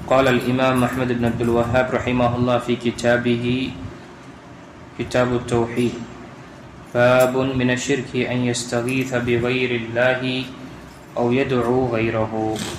قال الإمام أحمد بن عبد الوهاب رحمه الله في كتابه كتاب التوحيد باب من الشرك أن يستغيث بغير الله أو يدعو غيره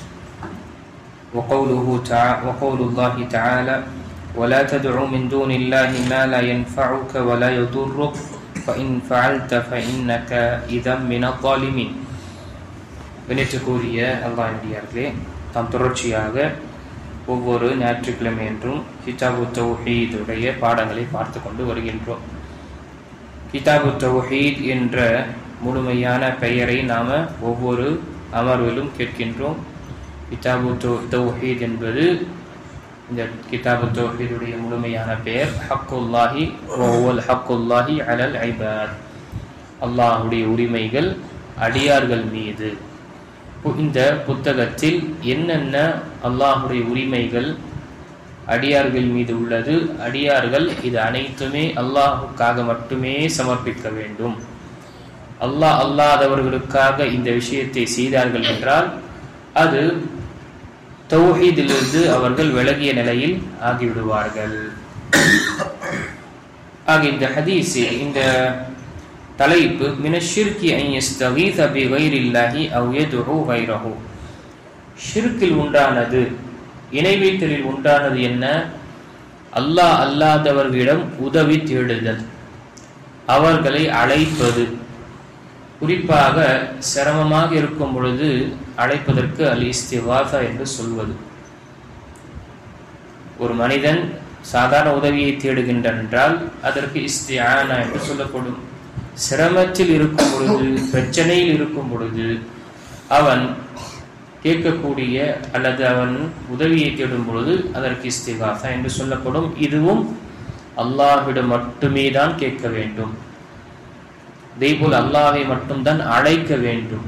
وقول الله تعالى ولا تدعو من دون الله ما لا ينفعك ولا يضرك فإن فعلت فإنك إذا من الظالمين. கணியத்துக்குரிய அல்லாஹ்வினடியார்களே, தாம் தொடர்ச்சியாக ஒவ்வொரு ஞாயிற்றுக்கிழமை என்றும் கிதாபு தௌஹீத் உடைய பாடங்களை பார்த்து கொண்டு வருகின்றோம். கிதாபு தௌஹீத் என்ற முழுமையான பெயரை நாம ஒவ்வொரு அமர்விலும் கேட்கின்றோம். கிதாபு தௌஹீத் என்பது, இந்த கிதாபு தௌஹீதுடைய முழுமையான பெயர் ஹக்குல்லாஹி வஹுவல் ஹக்குல்லாஹி அலல் இபாத், அல்லாஹ்வுடைய உரிமைகள் அடியார்கள் மீது. இந்த புத்தகத்தில் என்னென்ன அல்லாஹ்வுடைய உரிமைகள் அடியார்கள் மீது உள்ளது, அடியார்கள் இது அனைத்துமே அல்லாஹுக்காக மட்டுமே சமர்ப்பிக்க வேண்டும். அல்லாஹ் அல்லாதவர்களுக்காக இந்த விஷயத்தை செய்தார்கள் என்றால் அது தௌஹீதிலிருந்து அவர்கள் விலகிய நிலையில் ஆகிவிடுவார்கள். ஆக இந்த ஹதீஸில் இந்த தலைப்பு மினஷ்ஷிர்கி அன் யஸ்தகீஸ பிகைரில்லாஹி அவ் யதுஉ கைரஹு, ஷிர்கில் உண்டானது, இணை வைத்தலில் உண்டானது என்ன? அல்லாஹ் அல்லாதவர்களிடம் உதவி தேடுதல், அவர்களை அழைப்பது. குறிப்பாக சிரமமாக இருக்கும் பொழுது அழைப்பதற்கு அல் இஸ்திகாஸா என்று சொல்வது. ஒரு மனிதன் சாதாரண உதவியை தேடுகின்றான் என்றால் அதற்கு இஸ்திஆனா என்று சொல்லப்படும். சிரமத்தில் இருக்கும் பொழுது, பிரச்சனையில் இருக்கும் பொழுது அவன் கேட்கக்கூடிய அல்லது அவன் உதவியை தேடும் பொழுது அதற்கு இஸ்திகாஸா என்று சொல்லப்படும். இதுவும் அல்லாஹ்விடம் மட்டுமே தான் கேட்க வேண்டும். அதேபோல் அல்லாஹ்வை மட்டும்தான் அழைக்க வேண்டும்.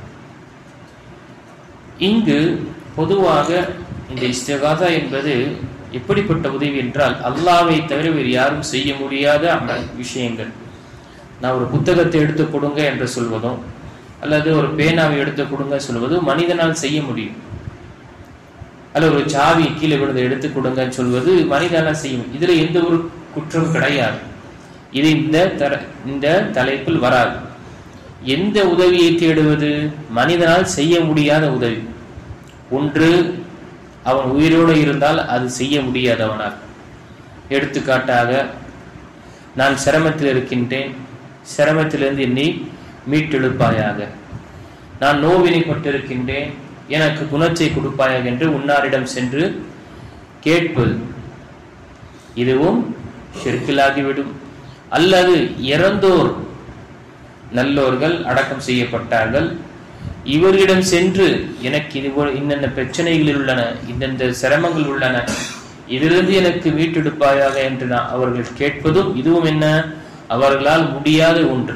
இங்கு பொதுவாக இந்த இஸ்திகாஸா என்பது எப்படிப்பட்ட உதவி என்றால், அல்லாஹ்வை தவிர வேறு யாரும் செய்ய முடியாத விஷயங்கள். நான் ஒரு புத்தகத்தை எடுத்து கொடுங்க என்று சொல்வதும் அல்லது ஒரு பேனாவை எடுத்து கொடுங்க சொல்வதும் மனிதனால் செய்ய முடியும். அல்லது ஒரு சாவி கீழே விழுந்து எடுத்து கொடுங்கன்னு சொல்வது மனிதனால் செய்ய முடியும். இதுல எந்த ஒரு குற்றம் கிடையாது. இது இந்த தலைப்பில் வராது. எந்த உதவியை தேடுவது? மனிதனால் செய்ய முடியாத உதவி. ஒன்று, அவன் உயிரோடு இருந்தால் அது செய்ய முடியாதவனால். எடுத்துக்காட்டாக, நான் சிரமத்தில் இருக்கின்றேன், சிரமத்திலிருந்து என்னை மீட்டெடுப்பாயாக. நான் நோவினைப்பட்டிருக்கின்றேன், எனக்கு குணத்தை கொடுப்பாயாக என்று உன்னாரிடம் சென்று கேட்பது, இதுவும் ஷிர்கிலாகிவிடும். அல்லது இறந்தோர், நல்லோர்கள் அடக்கம் செய்யப்பட்டார்கள், இவர்களிடம் சென்று எனக்கு இன்னென்ன பிரச்சனைகளில் உள்ளன, இந்தந்த சிரமங்கள் உள்ளன, இதிலிருந்து எனக்கு மீட்டெடுப்பாயாக என்று அவர்கள் கேட்பதும் இதுவும் என்ன? அவர்களால் முடியாத ஒன்று.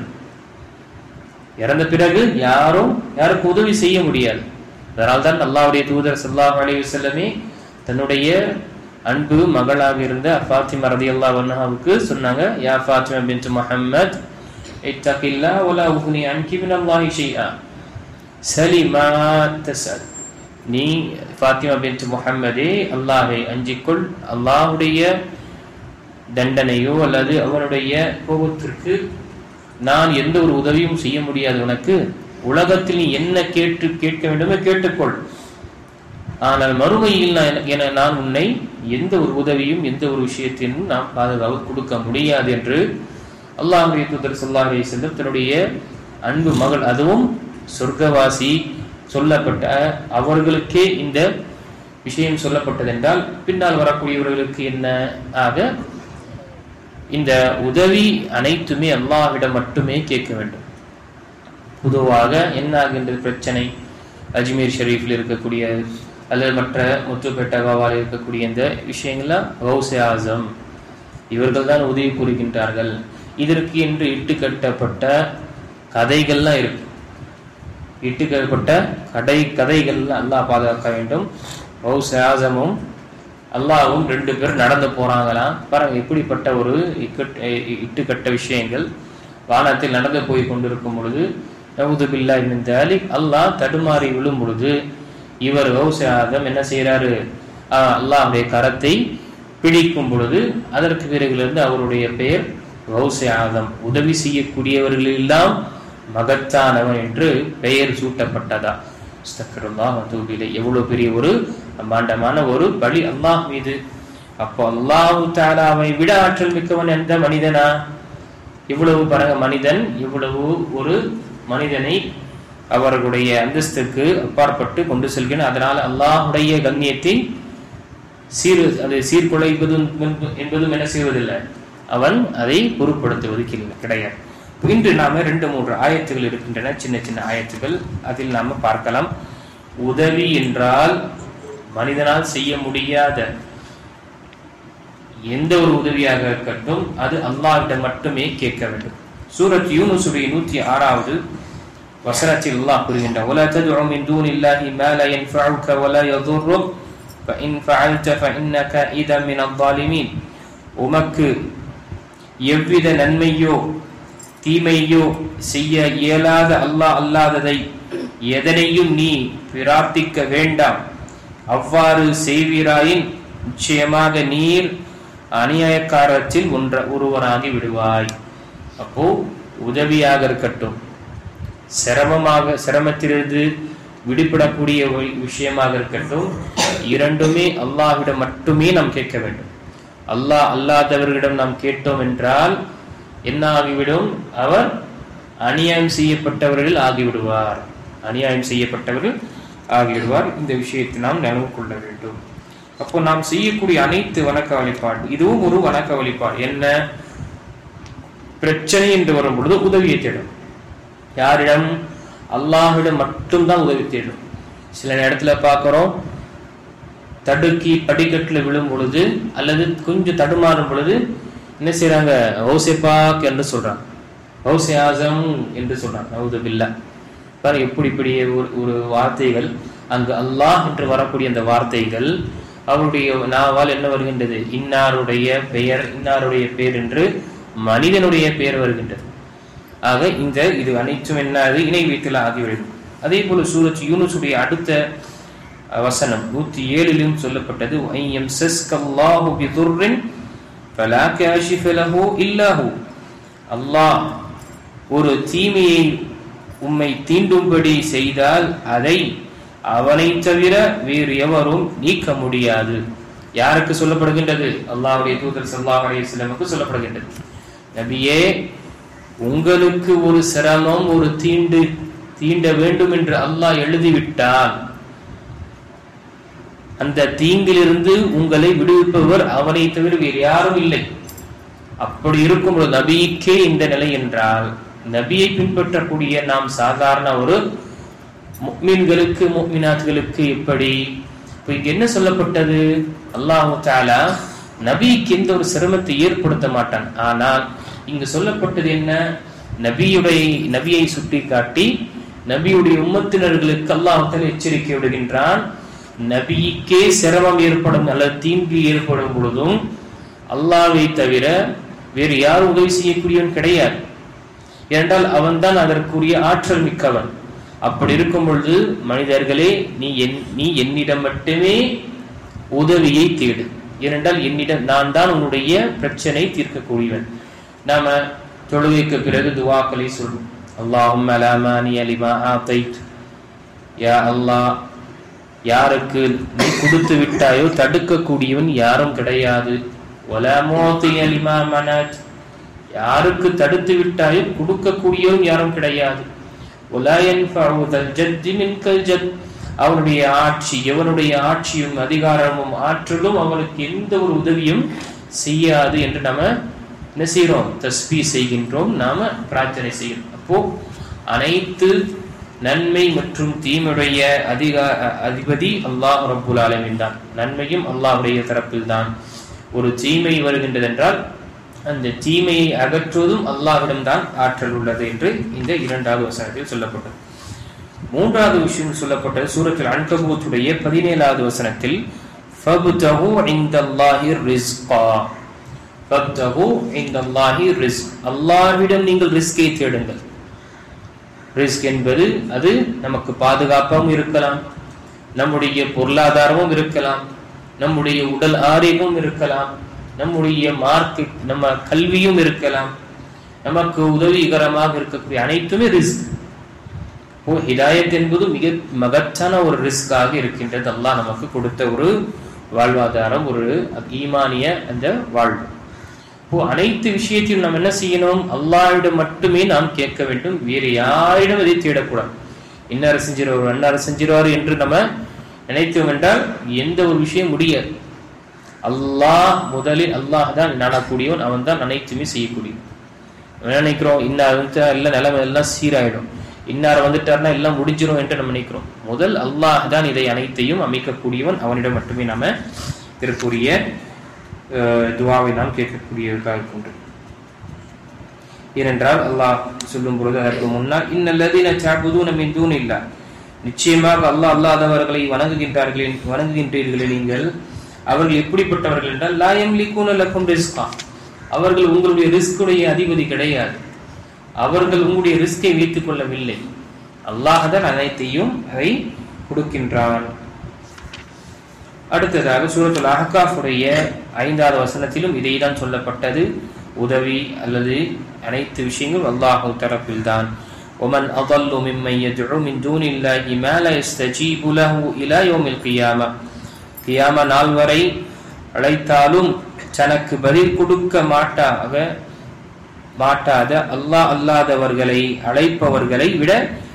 இறந்த பிறகு யாருக்கும் உதவி செய்ய முடியாது. அதனால்தான் அல்லாஹ்வுடைய தூதர் ஸல்லல்லாஹு அலைஹி வஸல்லமே தன்னுடைய அன்பு மகளாக இருந்த ஃபாத்திமா ரலியல்லாஹு அன்ஹாவுக்கு சொன்னாங்க, யா ஃபாத்திமா பின்த் முஹம்மத் இத்தகில்லாஹ் வலா உக்னி அன்கி மினல்லாஹி ஷைஆ சலிமா தஸல். நீ ஃபாத்திமா பின்த் முஹம்மதே, அல்லாஹ்வை அஞ்சிக்கொள், அல்லாஹ்வுடைய தண்டனையோ அல்லது அவனுடைய கோபத்திற்கு நான் எந்த ஒரு உதவியும் செய்ய முடியாது உனக்கு. உலகத்தில் நீ என்ன கேட்க வேண்டுமோ கேட்டுக்கொள், ஆனால் மறுமையில் நான் உன்னை எந்த ஒரு உதவியும் எந்த ஒரு விஷயத்திலும் நான் பாதுகாப்பு கொடுக்க முடியாது என்று அல்லாஹ்வுடைய தூதர் ஸல்லல்லாஹு அலைஹி வஸல்லம் தன்னுடைய அன்பு மகள், அதுவும் சொர்க்கவாசி சொல்லப்பட்ட அவர்களுக்கே இந்த விஷயம் சொல்லப்பட்டது என்றால் பின்னால் வரக்கூடியவர்களுக்கு என்ன? ஆக இந்த உதவி அனைத்துமே அல்லாஹ்விடம் மட்டுமே கேட்க வேண்டும். பொதுவாக என்ன ஆகின்றது பிரச்சனை? அஜ்மீர் ஷரீஃபில் இருக்கக்கூடிய அல்லது மற்ற முத்துப்பேட்டகாவால் இருக்கக்கூடிய இந்த விஷயங்கள்லாம் கௌஸே ஆஸம் இவர்கள் தான் உதவி புரிகின்றார்கள். இதற்கு என்று இட்டுக்கட்டப்பட்ட கதைகள்லாம் இருக்கு. இட்டுக்கட்டப்பட்ட கதைகள் அல்லாஹ் பாதுகாக்க வேண்டும். கௌஸே ஆஸமும் அல்லாஹ்வும் ரெண்டு பேர் நடந்து போறாங்களாம். பாருங்க எப்படிப்பட்ட ஒரு இட்டுக்கட்ட விஷயங்கள். வானத்தில் நடந்து போய் கொண்டிருக்கும் பொழுது நவுது பில்லாஹி மின் தாலிக், அல்லாஹ் தடுமாறி விழும் பொழுது இவர் கௌஸே ஆஸம் என்ன செய்யறாரு? அல்லாஹ்வுடைய கரத்தை பிடிக்கும் பொழுது அதற்கு பிறகிலிருந்து அவருடைய பெயர் கௌஸே ஆதம், உதவி செய்யக்கூடியவர்களெல்லாம் மகத்தானவன் என்று பெயர் சூட்டப்பட்டதா. அஸ்தக்ஃபிருல்லாஹ் வ தூபு இலைஹ். எவ்வளவு பெரிய ஒரு அம்பாண்டமான ஒரு பலி அல்லாஹ் மீது. அப்போ அல்லாஹ் தஆலாவை விட ஆற்றல் மிக்கவன் எந்த மனிதனா? இவ்வளவு பாருங்க, மனிதன் இவ்வளவு ஒரு மனிதனை அவர்களுடைய அந்தஸ்துக்கு அப்பாற்பட்டு கொண்டு செல்கிறான். அதனால அல்லாஹ்வுடைய கண்ணியத்தை சீர்குலைப்பதும் என்பதும் என்ன செய்வதில்லை, அவன் அதை பொருட்படுத்துவது கிடையாது. இன்று நாம 2-3 ஆயத்துகள் இருக்கின்றன, சின்ன சின்ன ஆயத்துகள். அதில் நாம பார்க்கலாம். உதவி என்றால் மனிதனால் செய்ய முடியாத எந்த ஒரு உதவியாக இருக்கட்டும் அது அல்லாஹ்விடம் மட்டுமே கேட்க வேண்டும். சூரத் யூனுஸுடைய 106வது வசனத்தில் அல்லாஹ் கூறுகின்றான், وَلَا تَدْعُ مِن دُونِ اللَّهِ مَا لَا يَنفَعُكَ وَلَا يَضُرُّكَ فَإِنْ فَعَلْتَ فَإِنَّكَ إِذًا مِنَ الظَّالِمِينَ. உமக்கு எவ்வித நன்மையோ தீமையோ செய்ய இயலாத அல்லாஹ் அல்லாததை எதனையும் நீ பிரார்த்திக்க வேண்டாம். அவ்வாறு செய்வீராயின் நிச்சயமாக நீர் அநியாயக்காரத்தில் ஒருவராகி விடுவாய். அப்போ உதவியாக இருக்கட்டும், சிரமத்திலிருந்து விடுபடக்கூடிய விஷயமாக இருக்கட்டும், இரண்டுமே அல்லாஹ்விடம் மட்டுமே நாம் கேட்க வேண்டும். அல்லாஹ் அல்லாதவர்களிடம் நாம் கேட்டோம் என்றால் என்ன ஆகிவிடும்? அவர் அநியாயம் செய்யப்பட்டவர்கள் ஆகிவிடுவார். இந்த விஷயத்தை நாம் நினைவு கொள்ள வேண்டும். அப்போ நாம் செய்யக்கூடிய அனைத்து வணக்க வழிபாடு இதுவும் ஒரு வணக்க வழிபாடு. என்ன பிரச்சனை என்று வரும் பொழுது உதவியை தேடும். யாரிடம்? அல்லாஹ்விடம் மட்டும்தான் உதவி தேடும். சில இடத்துல பார்க்கிறோம், தடுக்கி படிக்கட்டுல விழும் பொழுது அல்லது கொஞ்சம் தடுமாறும் பொழுது என்ன செய்யறாங்க? கௌஸே பாக் என்று சொல்றாங்க, கௌஸே ஆஸம் என்று சொல்றாங்க. நவுது பில்லாஹ். பாரு எப்படி ஒரு வார்த்தைகள் அங்கு அல்லாஹ் என்று வரக்கூடிய அந்த வார்த்தைகள் அவருடைய நாவால் என்ன வருகின்றது? இன்னாருடைய பெயர் என்று மனிதனுடைய பெயர் வருகின்றது. ஆக இது அனைத்தும் என்னது? இணை வைத்தல் ஆகிவிடும். அதே போல சூரத் யூனுஸுடைய அடுத்த வசனம் 107 சொல்லப்பட்டது, அல்லாஹ் ஒரு தீமையை உம்மை தீண்டும்படி செய்தால் அதை அவனை தவிர வேறு எவரும் நீக்க முடியாது. யாருக்கு சொல்லப்படுகின்றது? அல்லாஹ்வுடைய தூதர் ஸல்லல்லாஹு அலைஹி வஸல்லமுக்கு சொல்லப்படுகின்றது. நபியே, உங்களுக்கு ஒரு சிரமம், ஒரு தீண்ட வேண்டும் என்று அல்லாஹ் எழுதிவிட்டால் அந்த தீங்கிலிருந்து உங்களை விடுவிப்பவர் அவனை தவிர வேறு யாரும் இல்லை. அப்படி இருக்கும் ஒரு நபிக்கே இந்த நிலை என்றால் நபியை பின்பற்றக்கூடிய நாம் சாதாரண ஒரு முஃமின்களுக்கு முஃமினாத்களுக்கு எப்படி? என்ன சொல்லப்பட்டது? அல்லாஹ் தஆலா நபிக்கு எந்த ஒரு சிரமத்தை ஏற்படுத்த மாட்டான். ஆனால் இங்கு சொல்லப்பட்டது என்ன? நபியை சுட்டி காட்டி நபியுடைய உம்மத்தினர்களுக்கு அல்லாஹ் தஆலா எச்சரிக்கை விடுகின்றான். நபிக்கே சிரமம் ஏற்படும் அல்லது தீங்கு ஏற்படும் பொழுதும் அல்லாஹ்வை தவிர வேறு யாரும் உதவி செய்யக்கூடியவன் கிடையாது. ஏனென்றால் அவன் தான் அதற்குரிய ஆற்றல் மிக்கவன். அப்படி இருக்கும் பொழுது மனிதர்களே, நீ என்னிடம் மட்டுமே உதவியை தேடு. ஏனென்றால் நான் தான் உன்னுடைய பிரச்சனை தீர்க்கக்கூடியவன். நாம தொழுகைக்கு பிறகு துஆக்களை சொல்றோம். அல்லாஹும்ம லா மானிய லிமா ஆதைத், யா அல்லாஹ், யாருக்கு நீ கொடுத்து விட்டாயோ தடுக்கக்கூடியவன் யாரும் கிடையாது. வலா மூதிய லிமா மனத், யாருக்கு தடுத்து விட்டாயோ கொடுக்கக்கூடியவன் யாரும் கிடையாது. வலா யன்ஃபஉ தல் ஜத் மின்கல் ஜத், அவனுடைய ஆட்சி, எவனுடைய ஆட்சியும் அதிகாரமும் ஆற்றலும் அவனுக்கு எந்த ஒரு உதவியும் செய்யாது என்று நாம என்ன செய்கிறோம்? தஸ்பீஹ் செய்கின்றோம், நாம பிரார்த்தனை செய்கிறோம். அப்போ அனைத்து நன்மை மற்றும் தீமையுடைய அதிபதி அல்லாஹ் ரப்புல் ஆலமீன் தான். நன்மையும் அல்லாஹ்வுடைய தரப்பில் தான். ஒரு தீமை வருகின்றது என்றால் அந்த தீமையை அகற்றுவதும் அல்லாஹ்விடம் தான் ஆற்றல் உள்ளது என்று இந்த 2வது வசனத்தில் சொல்லப்பட்டது. 3வது விஷயம் சொல்லப்பட்டது சூரத்துல் அன்கபூத்துடைய 17வது வசனத்தில், ஃபப்தஹு இன்தல்லாஹி ரிஸ்கா, ஃபப்தஹு இன்தல்லாஹி ரிஸ்க், அல்லாஹ்விடம் நீங்கள் ரிஸ்கை தேடுங்கள். ரிஸ்க் என்பது அது நமக்கு பாதுகாப்பாகவும் இருக்கலாம், நம்முடைய பொருளாதாரமும் இருக்கலாம், நம்முடைய உடல் ஆரோக்கியம் இருக்கலாம், நம்முடைய நம்ம கல்வியும் இருக்கலாம், நமக்கு உதவிகரமாக இருக்கக்கூடிய அனைத்துமே ரிஸ்க். ஹிதாயத் என்பது மிக மகத்தான ஒரு ரிஸ்காக இருக்கின்றது. அல்லாஹ் நமக்கு கொடுத்த ஒரு வாழ்வாதாரம், ஒரு ஈமானிய அந்த வாழ்வு. அனைத்து விஷயத்தையும் நாம் என்ன செய்யணும்? அல்லாஹ்விடம் மட்டுமே நாம் கேட்க வேண்டும், வேறு யாரிடம் இதை தேடக்கூடாது. இன்னார் செஞ்சிருவார், அன்னார் செஞ்சிருவார் என்று நம்ம நினைத்தோம் என்றால் எந்த ஒரு விஷயம் முடியாது. அல்லாஹ் முதலில், அல்லாஹ் தான் நாடக்கூடியவன், அவன் தான் அனைத்துமே செய்யக்கூடியவன். நினைக்கிறோம் இன்னார் எல்லாம் நிலைமை எல்லாம் சீராயிடும், இன்னார் வந்துட்டார்னா எல்லாம் முடிஞ்சிடும் என்று நம்ம நினைக்கிறோம். முதல் அல்லாஹ் தான் இதை அனைத்தையும் அமைக்கக்கூடியவன், அவனிடம் மட்டுமே நாம இதற்குரிய துவாவை நாம் கேட்கக்கூடியவர்களாக இருக்கின்றோம். ஏனென்றால் அல்லாஹ் சொல்லும் பொழுது அதற்கு முன்னால் இன்னல்லதீன தஅபுதூன மின் தூனில்லாஹ், நிச்சயமாக அல்லாஹ் அல்லாதவர்களை வணங்குகின்றீர்களே நீங்கள், அவர்கள் எப்படிப்பட்டவர்கள் என்றால் லா யம்லிகூன லக்கும் ரிஸ்கா, அவர்கள் உங்களுடைய ரிஸ்குடைய அதிபதி கிடையாது, அவர்கள் உங்களுடைய ரிஸ்கை வைத்துக் கொள்ளவில்லை, அல்லாஹ் தான் அனைத்தையும் அதை கொடுக்கின்றான். அடுத்ததாக சூரத்துல் அஹ்காஃபுடைய 5வது வசனத்திலும் இதைதான் சொல்லப்பட்டது. உதவி அல்லது அனைத்து விஷயங்கள் அல்லாஹ் தரப்பில் தான். ஒமன் அதல்லு மிம்மன் யதுஉ மின் தூனில்லாஹி மா லா யஸ்தஜீபு லஹு இலா யௌமில் கியாமah, கியாம நாள் வரை அழைத்தாலும் தனக்கு பதில் கொடுக்க மாட்டாத அல்லாஹ் அல்லாதவர்களை அழைப்பவர்களை விட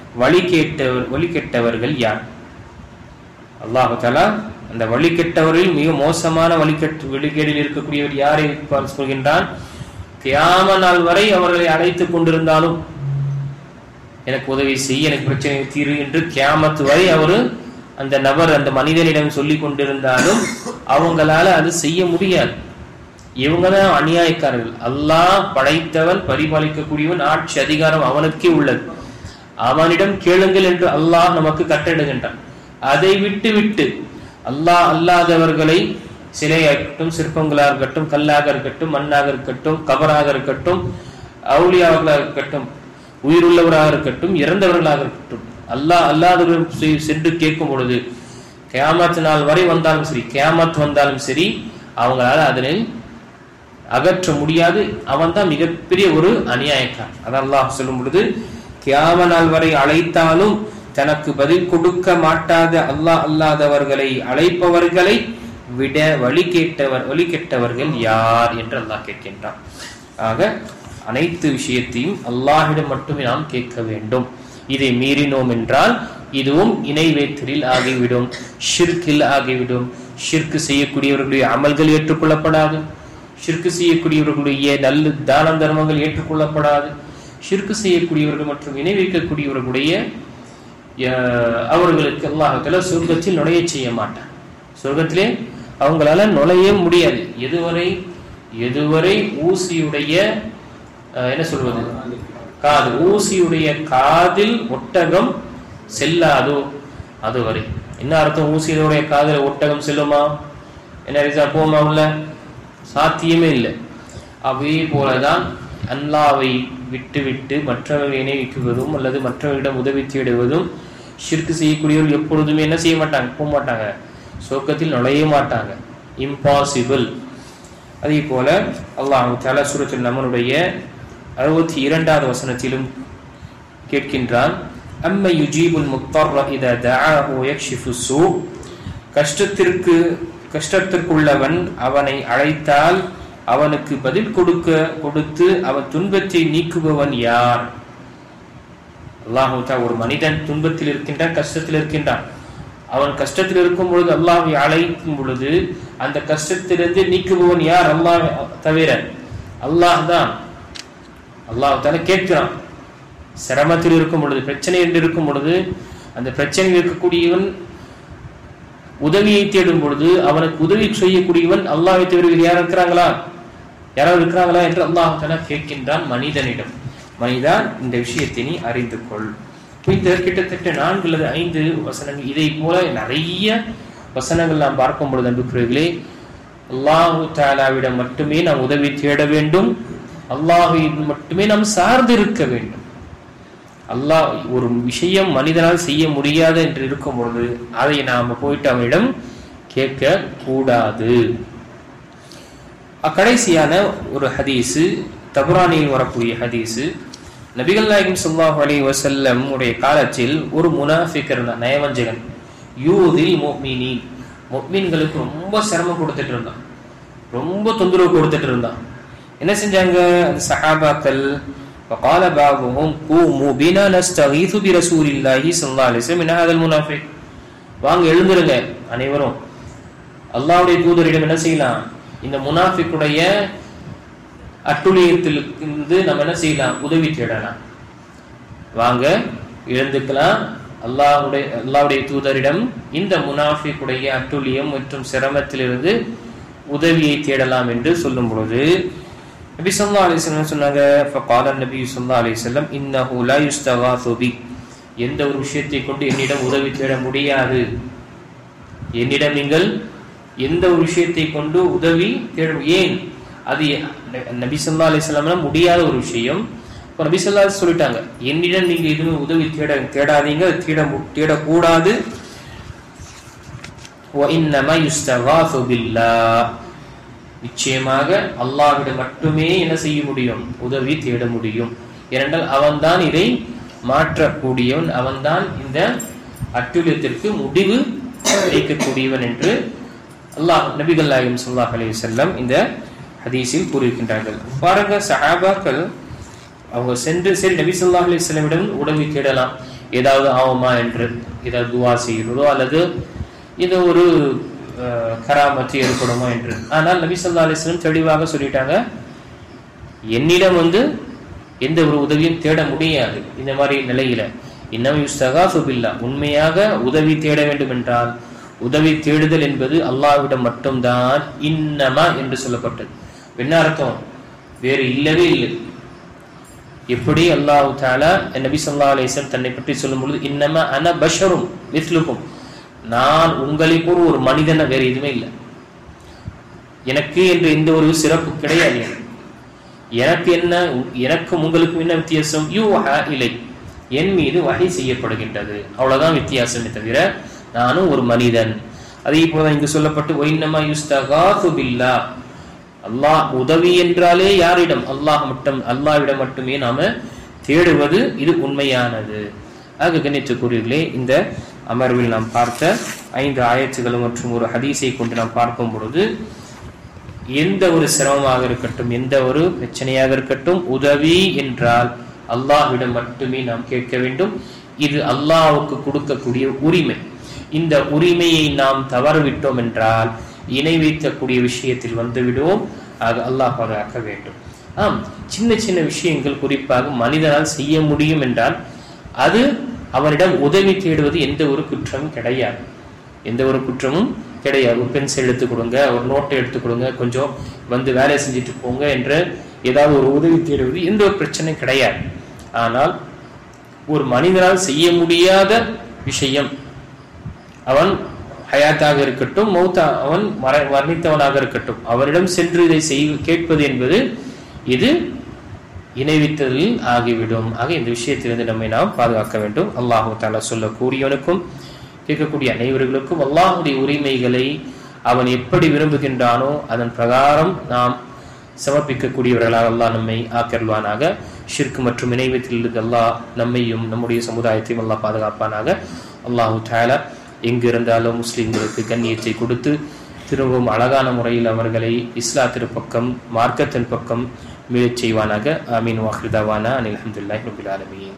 வழி கெட்டவர்கள் யார்? அல்லாஹ் தஆலா அந்த வழி கெட்டவரில் மிக மோசமான வழிகேடில் இருக்கக்கூடியவர் யாரை சொல்கின்றான்? கியாம நாள் வரை அவர்களை அழைத்துக் கொண்டிருந்தாலும் எனக்கு உதவி செய்ய, எனக்கு பிரச்சனை தீர்வு என்று கியாமத்து வரை அவரு அந்த நபர் அந்த மனிதனிடம் சொல்லி கொண்டிருந்தாலும் அவங்களால அது செய்ய முடியாது. இவங்கதான் அநியாயக்காரர்கள். அல்லாஹ் படைத்தவன், பரிபாலிக்கக்கூடியவன், ஆட்சி அதிகாரம் அவனுக்கே உள்ளது. அவனிடம் கேளுங்கள் என்று அல்லாஹ் நமக்கு கட்டளையிடுகின்றான். அதை விட்டு அல்லாஹ் அல்லாதவர்களை, சிலையாக இருக்கட்டும், சிற்பங்களாக இருக்கட்டும், கல்லாக இருக்கட்டும், மண்ணாக இருக்கட்டும், கபராக இருக்கட்டும், அவுலியாவர்களாக இருக்கட்டும், உயிருள்ளவராக இருக்கட்டும், இறந்தவர்களாக இருக்கட்டும், அல்லாஹ் அல்லாதவர்கள் சென்று கேட்கும் பொழுது கியாமத் நாள் வரை வந்தாலும் சரி, கியாமத் வந்தாலும் சரி, அவங்களால அதனை அகற்ற முடியாது. அவன் தான் மிகப்பெரிய ஒரு அநியாயக்காரன். அதான் அல்லாஹ் சொல்லும் பொழுது கியாம நாள் வரை அழைத்தாலும் தனக்கு பதில் கொடுக்க மாட்டாத அல்லாஹ் அல்லாதவர்களை அழைப்பவர்களை விட வழி கெட்டவர்கள் யார் என்று அல்லாஹ் கேட்கின்றான். ஆக அனைத்து விஷயத்தையும் அல்லாஹ்விடம் மட்டுமே நாம் கேட்க வேண்டும். இதை மீறினோம் என்றால் இதுவும் இணை வைத்தலில் ஆகிவிடும், ஷிர்கில் ஆகிவிடும். ஷிர்க் செய்யக்கூடியவர்களுடைய அமல்கள் ஏற்றுக்கொள்ளப்படாது, ஷிர்க் செய்யக்கூடியவர்களுடைய நல்ல தான தர்மங்கள் ஏற்றுக்கொள்ளப்படாது. ஷிர்க் செய்யக்கூடியவர்கள் மற்றும் இணை வைக்கக்கூடியவர்களுடைய அவர்களுக்கு அல்லாஹ் தஆலா சொர்க்கத்தில் நுழைய செய்ய மாட்டான். சொர்க்கத்திலே அவங்களால நுழைய முடியாது. எதுவரை ஊசியுடைய என்ன சொல்வது காது, ஊசியுடைய காதில் ஒட்டகம் செல்லாதோ அதுவரை. என்ன அர்த்தம்? ஊசியுடைய காதில் ஒட்டகம் செல்லுமா? என்ன ரிசா போமா? உள்ள சாத்தியமே இல்லை. அதே போலதான் அல்லாவை விட்டு மற்றவர்களை இணைவிக்குவதும் அல்லது மற்றவர்களிடம் உதவி தேடுவதும், ஷிர்க் செய்யக்கூடியவர்கள் எப்பொழுதுமே என்ன செய்ய மாட்டாங்க? போக மாட்டாங்க, சொர்க்கத்தில் நுழைய மாட்டாங்க. இம்பாசிபிள். அதே போல அல்லாஹ் தஆலா சூரத்துல் நம்லுடைய 62வது வசனத்திலும் கேட்கின்றான். அம்ம யுஜீபுல் முத்தர்ர இதா தஆஹு யக்ஷிஃபு ஸூ, கஷ்டத்திற்குள்ளவன் அவனை அழைத்தால் அவனுக்கு பதில் கொடுத்து அவன் துன்பத்தை நீக்குபவன் யார்? அல்லாஹ் தஆலா ஒரு மனிதன் துன்பத்தில் இருக்கின்றான், கஷ்டத்தில் இருக்கின்றான். அவன் கஷ்டத்தில் இருக்கும் பொழுது அல்லாஹ்வை அழைக்கும் பொழுது அந்த கஷ்டத்திலிருந்து நீக்குபவன் யார்? அல்லாஹ் தவிர. அல்லாஹ் தான். அல்லாஹ் தஆலா கேட்கிறான். சிரமத்தில் இருக்கும் பொழுது, பிரச்சனை என்று இருக்கும் பொழுது, அந்த பிரச்சனையில் இருக்கக்கூடியவன் உதவியை தேடும் பொழுது அவனுக்கு உதவி செய்யக்கூடியவன் அல்லாஹ்வை தவிர யாராவது இருக்கிறாங்களா என்று அல்லாஹ் தஆலா கேட்கின்றான் மனிதனிடம். மனிதா, இந்த விஷயத்தை நீ அறிந்து கொள். இந்த கிட்டத்தட்ட 4 அல்லது 5 வசனங்கள், இதை போல நிறைய வசனங்கள் நாம் பார்க்கும் பொழுது அன்புக்குரியவர்களே, அல்லாஹ் தஆலாவிடம் மட்டுமே நாம் உதவி தேட வேண்டும், அல்லாஹ்வை மட்டுமே நாம் சார்ந்து இருக்க வேண்டும். அல்லாஹ் ஒரு விஷயம் மனிதனால் செய்ய முடியாது என்று இருக்கும் பொழுது அதை நாம் போயிட்டு அவனிடம் கேட்க கூடாது. கடைசியான ஒரு ஹதீஸு, தபுரானியில் வரக்கூடிய ஹதீஸு. நபிகள் நாயகம் ஸல்லல்லாஹு அலைஹி வஸல்லம் உடைய காலத்தில் ஒரு முனாஃபிக் இருந்தான், நயவஞ்சகன். யூதில் முஃமினீன், முஃமின்களுக்கு ரொம்ப சிரமம் கொடுத்துட்டு இருந்தான், ரொம்ப தொந்தரவு கொடுத்துட்டு இருந்தான். என்ன செஞ்சாங்க அந்த சஹாபாக்கள்? فقال بعضهم قوموا بنا نستغيث برسول الله صلى الله عليه وسلم من هذا المنافق. வாங்க எழுந்திருங்க அனைவரும், அல்லாஹ்வுடைய தூதரிடம் என்ன செய்யலாம், இந்த முனாஃபிக்குடைய அட்டுழியத்திலிருந்து நம்ம என்ன செய்யலாம், உதவி தேடலாம். வாங்க எழுந்துக்கலாம், அல்லாஹ்வுடைய தூதரிடம் இந்த முனாஃபிக்குடைய அட்டுழியம் மற்றும் சிரமத்திலிருந்து உதவியை தேடலாம் என்று சொல்லும் பொழுது நபி ஸல்லல்லாஹு அலைஹி வஸல்லம் சொன்னாங்க, فقال النبي صلى الله عليه وسلم انه لا يستغاث بي. எந்த ஒரு விஷயத்தை கொண்டு என்னிடம் உதவி தேட முடியாது, என்னிடம் நீங்கள் எந்த ஒரு விஷயத்தை கொண்டு உதவி தேட, ஏன் அது நபி ஸல்லல்லாஹு அலைஹி வஸல்லம் முடியாத ஒரு விஷயம். இப்போ நபி ஸல்லல்லாஹு அலைஹி சொல்லிட்டாங்க, என்னிடம் நீங்க எதுவும் உதவி தேடாதீங்க, தேடக்கூடாது. وَإِنَّمَا يُسْتَغَاثُ بِاللَّهِ. நிச்சயமாக அல்லாஹ்விடம் மட்டுமே என்ன செய்ய முடியும், உதவி தேட முடியும். ஏனென்றால் அவன்தான் இதை மாற்றக்கூடியவன், அவன்தான் இந்த அட்டுழியத்திற்கு முடிவு வைக்கக்கூடியவன் என்று அல்லாஹ் நபிகள் நாயகம் ஸல்லல்லாஹு அலைஹி வஸல்லம் இந்த ஹதீஸில் கூறியிருக்கின்றார்கள். பாருங்க, சஹாபாக்கள் அவங்க சென்று சரி நபி ஸல்லல்லாஹு அலைஹி வஸல்லம் உதவி தேடலாம், ஏதாவது ஆகுமா என்று, ஏதாவது துஆ செய்கிறதோ அல்லது இது ஒரு கராமத்து ஏற்படுமோ என்று. ஆனால் நபி ஸல்லல்லாஹு அலைஹி வஸல்லம் தெளிவாக சொல்லிட்டாங்க, என்னிடம் எந்த ஒரு உதவியும் தேட முடியாது இந்த மாதிரி நிலையில. இன்னம யுஸ்தகாஸு பில்லாஹ், உண்மையாக உதவி தேட வேண்டும் என்றால் உதவி தேடுதல் என்பது அல்லாஹ்விடம் மட்டும்தான். இன்னமா என்று சொல்லப்பட்டது என்ன அர்த்தம், வேறு இல்லவே இல்லை. எப்படி அல்லாஹ் தஆலா நபி ஸல்லல்லாஹு அலைஹி வஸல்லம் தன்னை பற்றி சொல்லும் பொழுது இன்னமா அன பஷரும் மிஸ்லுக்கும், நான் உங்களை போல ஒரு மனிதன, வேற எதுவுமே இல்லை, எனக்கு என்று எந்த ஒரு சிறப்பு கிடையாது, எனக்கு என்ன, எனக்கும் உங்களுக்கும் என்ன வித்தியாசம், யூஹா இலை, என் மீது வஹி செய்யப்படுகின்றது, அவ்வளவுதான் வித்தியாசமே தவிர நானும் ஒரு மனிதன். அதே போல இங்கு சொல்லப்பட்டு ஒயின்னமா யுஸ்தகாது பில்லாஹ், அல்லாஹ் உதவி என்றாலே யாரிடம், அல்லாஹ்விடம் மட்டுமே நாம தேடுவது, இது உண்மையானது. ஆக கண்ணியத்துக்குரியவர்களே, இந்த அமர்வில் நாம் பார்த்த 5 ஆயத்துகள் மற்றும் ஒரு ஹதீஸை கொண்டு நாம் பார்க்கும் பொழுது எந்த ஒரு சிரமமாக இருக்கட்டும், எந்த ஒரு பிரச்சனையாக இருக்கட்டும், உதவி என்றால் அல்லாஹ்விடம் மட்டுமே நாம் கேட்க வேண்டும். இது அல்லாஹ்வுக்கு கொடுக்கக்கூடிய உரிமை. இந்த உரிமையை நாம் தவறவிட்டோம் என்றால் இணை வைக்கக்கூடிய விஷயத்தில் வந்து விடுவோம். ஆக அல்லாஹ் பாதுகாக்க வேண்டும். சின்ன சின்ன விஷயங்கள் குறிப்பாக மனிதனால் செய்ய முடியும் என்றால் அது அவரிடம் உதவி தேடுவது எந்த ஒரு குற்றமும் கிடையாது, எந்த ஒரு குற்றமும் கிடையாது. ஒரு பென்சில் எடுத்துக் கொடுங்க, ஒரு நோட்டை எடுத்துக் கொடுங்க, கொஞ்சம் வந்து வேலை செஞ்சுட்டு போங்க என்ற ஏதாவது ஒரு உதவி தேடுவது எந்த ஒரு பிரச்சனையும் கிடையாது. ஆனால் ஒரு மனிதனால் செய்ய முடியாத விஷயம், அவன் ஹயாத்தாக இருக்கட்டும், மௌத்தா அவன் மரணித்தவனாக இருக்கட்டும், அவரிடம் சென்று இதை கேட்பது என்பது இது இணைவித்ததில் ஆகிவிடும். ஆக இந்த விஷயத்திலிருந்து நம்மை நாம் பாதுகாக்க வேண்டும். அல்லாஹு தஆலா சொல்லக்கூடியவனுக்கும் கேட்கக்கூடிய அனைவர்களுக்கும் அல்லாஹ்வுடைய உரிமைகளை அவன் எப்படி விரும்புகின்றானோ அதன் பிரகாரம் நாம் சமர்ப்பிக்கக்கூடியவர்களாக அல்லாஹ் நம்மை ஆக்கருள்வானாக. ஷிர்க் மற்றும் இணைவித்திலிருந்து அல்லாஹ் நம்மையும் நம்முடைய சமுதாயத்தையும் அல்லாஹ் பாதுகாப்பானாக. அல்லாஹு தஆலா எங்கு இருந்தாலும் முஸ்லிம்களுக்கு கண்ணியத்தை கொடுத்து திரும்பவும் அழகான முறையில் அவர்களை இஸ்லாத்தின் பக்கம், மார்க்கத்தின் பக்கம் மீளச் செய்வானாக. ஆமீன். வாஹிர் தவானா அனில் ஹம்துலில்லாஹி ரப்பில் ஆலமீன்.